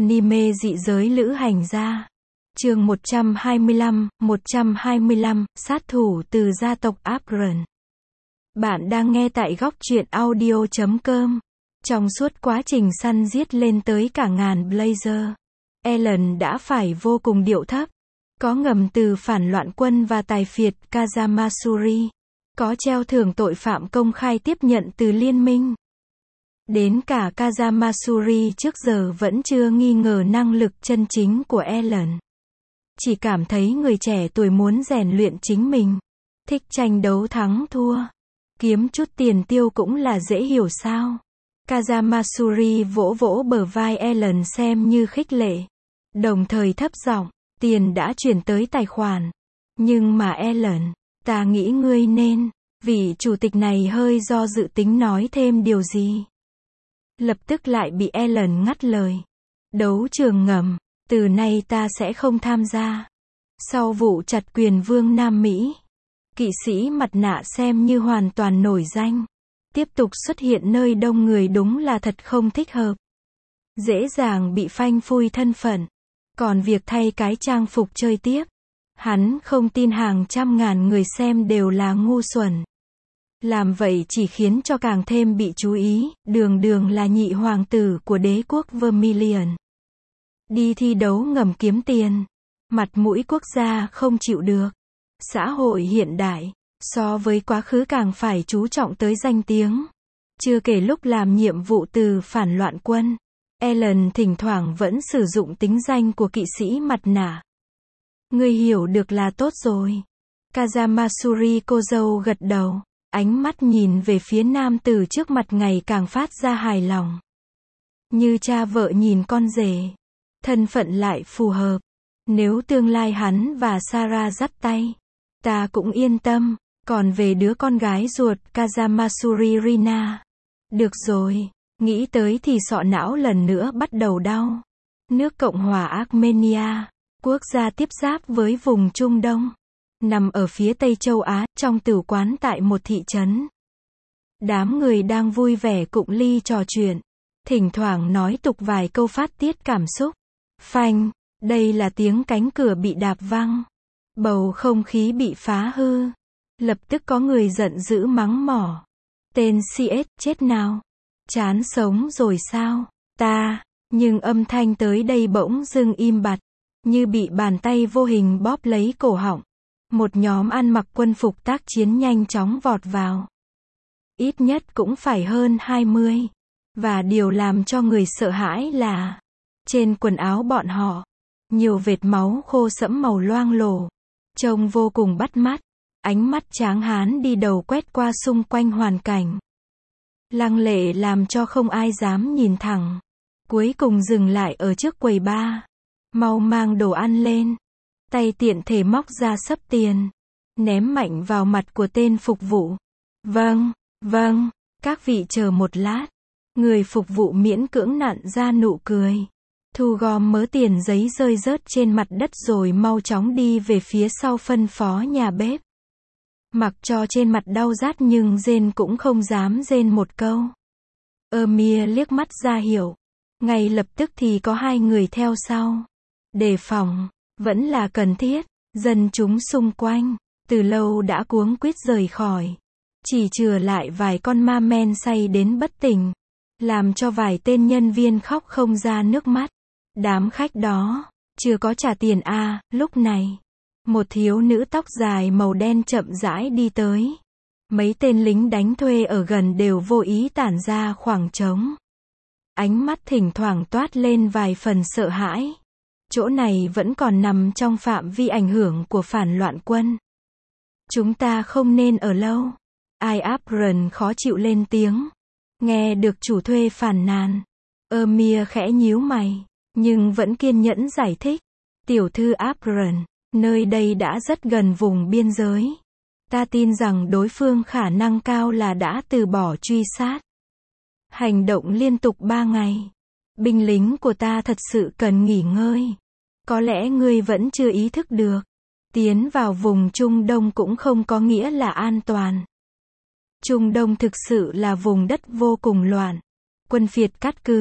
Anime dị giới lữ hành gia. Chương 125, sát thủ từ gia tộc Apron. Bạn đang nghe tại góc truyện audio.com. Trong suốt quá trình săn giết lên tới cả ngàn Blazer, Ellen đã phải vô cùng điệu thấp. Có ngầm từ phản loạn quân và tài phiệt Kazamasuri. Có treo thưởng tội phạm công khai tiếp nhận từ liên minh. Đến cả Kazamasuri trước giờ vẫn chưa nghi ngờ năng lực chân chính của Ellen. Chỉ cảm thấy người trẻ tuổi muốn rèn luyện chính mình. Thích tranh đấu thắng thua. Kiếm chút tiền tiêu cũng là dễ hiểu sao. Kazamasuri vỗ vỗ bờ vai Ellen xem như khích lệ. Đồng thời thấp giọng, tiền đã chuyển tới tài khoản. Nhưng mà Ellen, ta nghĩ ngươi nên, vị chủ tịch này hơi do dự tính nói thêm điều gì. Lập tức lại bị Ellen ngắt lời. Đấu trường ngầm, từ nay ta sẽ không tham gia. Sau vụ chặt quyền vương Nam Mỹ, kỵ sĩ mặt nạ xem như hoàn toàn nổi danh. Tiếp tục xuất hiện nơi đông người đúng là thật không thích hợp. Dễ dàng bị phanh phui thân phận. Còn việc thay cái trang phục chơi tiếp, hắn không tin hàng trăm ngàn người xem đều là ngu xuẩn. Làm vậy chỉ khiến cho càng thêm bị chú ý, đường đường là nhị hoàng tử của đế quốc Vermilion. Đi thi đấu ngầm kiếm tiền. Mặt mũi quốc gia không chịu được. Xã hội hiện đại, so với quá khứ càng phải chú trọng tới danh tiếng. Chưa kể lúc làm nhiệm vụ từ phản loạn quân, Ellen thỉnh thoảng vẫn sử dụng tính danh của kỵ sĩ mặt nạ. Ngươi hiểu được là tốt rồi. Kazamasuri cô dâu gật đầu. Ánh mắt nhìn về phía nam tử trước mặt ngày càng phát ra hài lòng. Như cha vợ nhìn con rể. Thân phận lại phù hợp. Nếu tương lai hắn và Sarah dắt tay, ta cũng yên tâm. Còn về đứa con gái ruột Kazamasuri Rina. Được rồi, nghĩ tới thì sọ não lần nữa bắt đầu đau. Nước Cộng hòa Armenia, quốc gia tiếp giáp với vùng Trung Đông. Nằm ở phía Tây châu Á, trong tử quán tại một thị trấn. Đám người đang vui vẻ cụng ly trò chuyện. Thỉnh thoảng nói tục vài câu phát tiết cảm xúc. Phanh, đây là tiếng cánh cửa bị đạp văng. Bầu không khí bị phá hư. Lập tức có người giận dữ mắng mỏ. Tên CS, chết nào. Chán sống rồi sao, ta. Nhưng âm thanh tới đây bỗng dưng im bặt. Như bị bàn tay vô hình bóp lấy cổ họng. Một nhóm ăn mặc quân phục tác chiến nhanh chóng vọt vào. Ít nhất cũng phải hơn 20. Và điều làm cho người sợ hãi là, trên quần áo bọn họ, nhiều vệt máu khô sẫm màu loang lổ. Trông vô cùng bắt mắt. Ánh mắt tráng hán đi đầu quét qua xung quanh hoàn cảnh. Lăng lệ làm cho không ai dám nhìn thẳng. Cuối cùng dừng lại ở trước quầy bar. Mau mang đồ ăn lên. Tay tiện thể móc ra xấp tiền. Ném mạnh vào mặt của tên phục vụ. Vâng, các vị chờ một lát. Người phục vụ miễn cưỡng nặn ra nụ cười. Thu gom mớ tiền giấy rơi rớt trên mặt đất rồi mau chóng đi về phía sau phân phó nhà bếp. Mặc cho trên mặt đau rát nhưng rên cũng không dám rên một câu. Amir liếc mắt ra hiểu. Ngay lập tức thì có hai người theo sau. Đề phòng, vẫn là cần thiết. Dân chúng xung quanh, từ lâu đã cuống quýt rời khỏi. Chỉ chừa lại vài con ma men say đến bất tỉnh. Làm cho vài tên nhân viên khóc không ra nước mắt. Đám khách đó, chưa có trả tiền lúc này. Một thiếu nữ tóc dài màu đen chậm rãi đi tới. Mấy tên lính đánh thuê ở gần đều vô ý tản ra khoảng trống. Ánh mắt thỉnh thoảng toát lên vài phần sợ hãi. Chỗ này vẫn còn nằm trong phạm vi ảnh hưởng của phản loạn quân. Chúng ta không nên ở lâu. Ai Apron khó chịu lên tiếng. Nghe được chủ thuê phàn nàn. Amir khẽ nhíu mày. Nhưng vẫn kiên nhẫn giải thích. Tiểu thư Apron, nơi đây đã rất gần vùng biên giới. Ta tin rằng đối phương khả năng cao là đã từ bỏ truy sát. Hành động liên tục 3 ngày. Binh lính của ta thật sự cần nghỉ ngơi. Có lẽ ngươi vẫn chưa ý thức được. Tiến vào vùng Trung Đông cũng không có nghĩa là an toàn. Trung Đông thực sự là vùng đất vô cùng loạn. Quân phiệt cát cứ,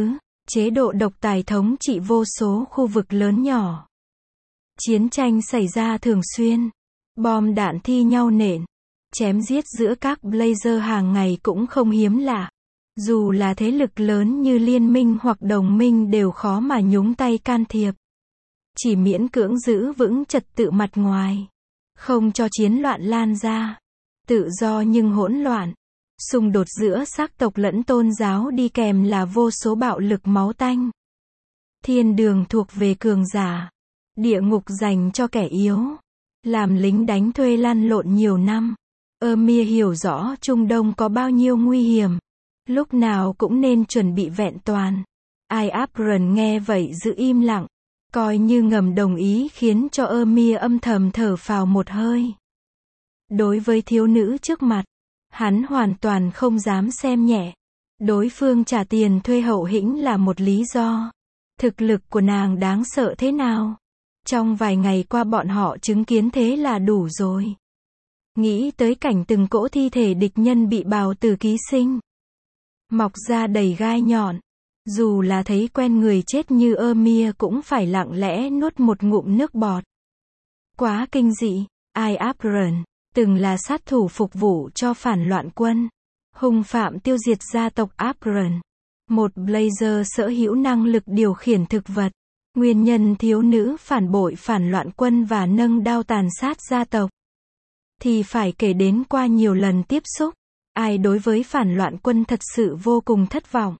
chế độ độc tài thống trị vô số khu vực lớn nhỏ. Chiến tranh xảy ra thường xuyên, bom đạn thi nhau nện, chém giết giữa các Blazer hàng ngày cũng không hiếm lạ. Dù là thế lực lớn như liên minh hoặc đồng minh đều khó mà nhúng tay can thiệp. Chỉ miễn cưỡng giữ vững trật tự mặt ngoài, không cho chiến loạn lan ra. Tự do nhưng hỗn loạn. Xung đột giữa sắc tộc lẫn tôn giáo đi kèm là vô số bạo lực máu tanh. Thiên đường thuộc về cường giả, địa ngục dành cho kẻ yếu. Làm lính đánh thuê lăn lộn nhiều năm, Amir hiểu rõ Trung Đông có bao nhiêu nguy hiểm. Lúc nào cũng nên chuẩn bị vẹn toàn. Abram nghe vậy giữ im lặng, coi như ngầm đồng ý, khiến cho Amir âm thầm thở phào một hơi. Đối với thiếu nữ trước mặt, hắn hoàn toàn không dám xem nhẹ. Đối phương trả tiền thuê Hậu Hĩnh là một lý do. Thực lực của nàng đáng sợ thế nào? Trong vài ngày qua bọn họ chứng kiến thế là đủ rồi. Nghĩ tới cảnh từng cỗ thi thể địch nhân bị bào tử ký sinh, mọc ra đầy gai nhọn. Dù là thấy quen người chết như Amir cũng phải lặng lẽ nuốt một ngụm nước bọt. Quá kinh dị. Abram từng là sát thủ phục vụ cho phản loạn quân, hung phạm tiêu diệt gia tộc Abram. Một Blazer sở hữu năng lực điều khiển thực vật. Nguyên nhân thiếu nữ phản bội phản loạn quân và nâng đao tàn sát gia tộc thì phải kể đến qua nhiều lần tiếp xúc. Ai đối với phản loạn quân thật sự vô cùng thất vọng.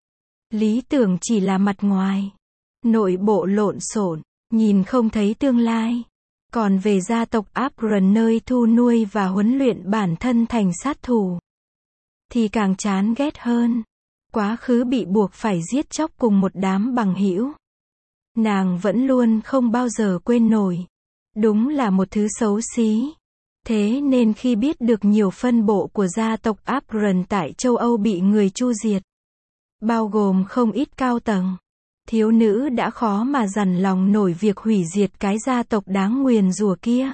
Lý tưởng chỉ là mặt ngoài, nội bộ lộn xộn, nhìn không thấy tương lai. Còn về gia tộc Abram nơi thu nuôi và huấn luyện bản thân thành sát thủ thì càng chán ghét hơn. Quá khứ bị buộc phải giết chóc cùng một đám bằng hữu, nàng vẫn luôn không bao giờ quên nổi. Đúng là một thứ xấu xí. Thế nên khi biết được nhiều phân bộ của gia tộc Abram tại châu Âu bị người chu diệt, bao gồm không ít cao tầng, thiếu nữ đã khó mà dằn lòng nổi việc hủy diệt cái gia tộc đáng nguyền rủa kia.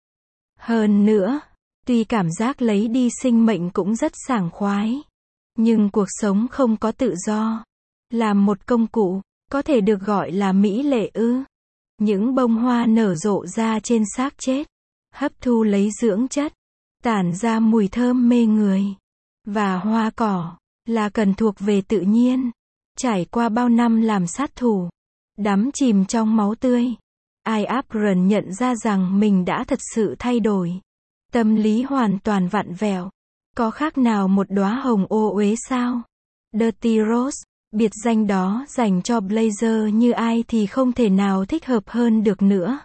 Hơn nữa, tuy cảm giác lấy đi sinh mệnh cũng rất sảng khoái, nhưng cuộc sống không có tự do, làm một công cụ, có thể được gọi là mỹ lệ ư? Những bông hoa nở rộ ra trên xác chết, hấp thu lấy dưỡng chất, tản ra mùi thơm mê người. Và hoa cỏ là cần thuộc về tự nhiên. Trải qua bao năm làm sát thủ, đắm chìm trong máu tươi, Abram nhận ra rằng mình đã thật sự thay đổi. Tâm lý hoàn toàn vặn vẹo. Có khác nào một đóa hồng ô uế sao? Dirty Rose, biệt danh đó dành cho Blazer như ai thì không thể nào thích hợp hơn được nữa.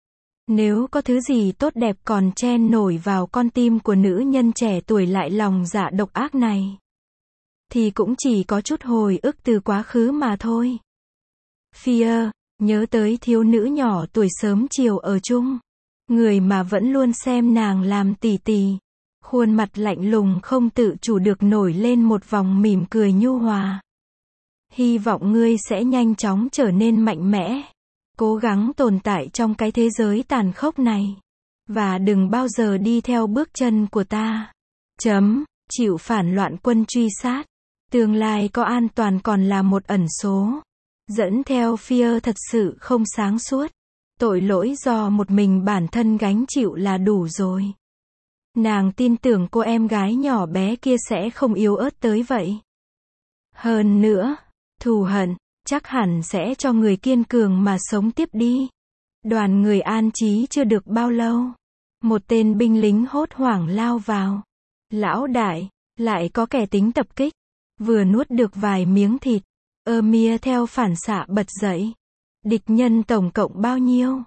Nếu có thứ gì tốt đẹp còn chen nổi vào con tim của nữ nhân trẻ tuổi lại lòng dạ độc ác này, thì cũng chỉ có chút hồi ức từ quá khứ mà thôi. Fear, nhớ tới thiếu nữ nhỏ tuổi sớm chiều ở chung, người mà vẫn luôn xem nàng làm tỉ tỉ. Khuôn mặt lạnh lùng không tự chủ được nổi lên một vòng mỉm cười nhu hòa. Hy vọng ngươi sẽ nhanh chóng trở nên mạnh mẽ, cố gắng tồn tại trong cái thế giới tàn khốc này, và đừng bao giờ đi theo bước chân của ta. Chịu phản loạn quân truy sát, tương lai có an toàn còn là một ẩn số. Dẫn theo Fear thật sự không sáng suốt. Tội lỗi do một mình bản thân gánh chịu là đủ rồi. Nàng tin tưởng cô em gái nhỏ bé kia sẽ không yếu ớt tới vậy. Hơn nữa, thù hận chắc hẳn sẽ cho người kiên cường mà sống tiếp đi. Đoàn người an trí chưa được bao lâu, một tên binh lính hốt hoảng lao vào. Lão đại, lại có kẻ tính tập kích. Vừa nuốt được vài miếng thịt, Amir theo phản xạ bật dậy. Địch nhân tổng cộng bao nhiêu?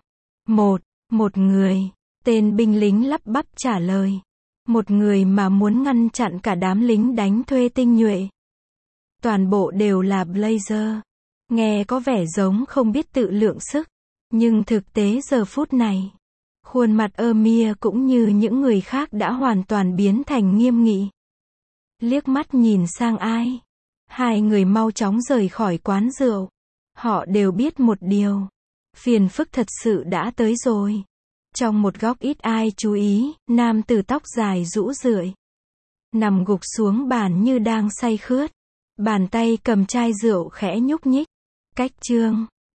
Một người. Tên binh lính lắp bắp trả lời. Một người mà muốn ngăn chặn cả đám lính đánh thuê tinh nhuệ. Toàn bộ đều là Blazer. Nghe có vẻ giống không biết tự lượng sức, nhưng thực tế giờ phút này, khuôn mặt Amir cũng như những người khác đã hoàn toàn biến thành nghiêm nghị. Liếc mắt nhìn sang ai? Hai người mau chóng rời khỏi quán rượu. Họ đều biết một điều. Phiền phức thật sự đã tới rồi. Trong một góc ít ai chú ý, nam tử tóc dài rũ rượi, nằm gục xuống bàn như đang say khướt. Bàn tay cầm chai rượu khẽ nhúc nhích. Cách chương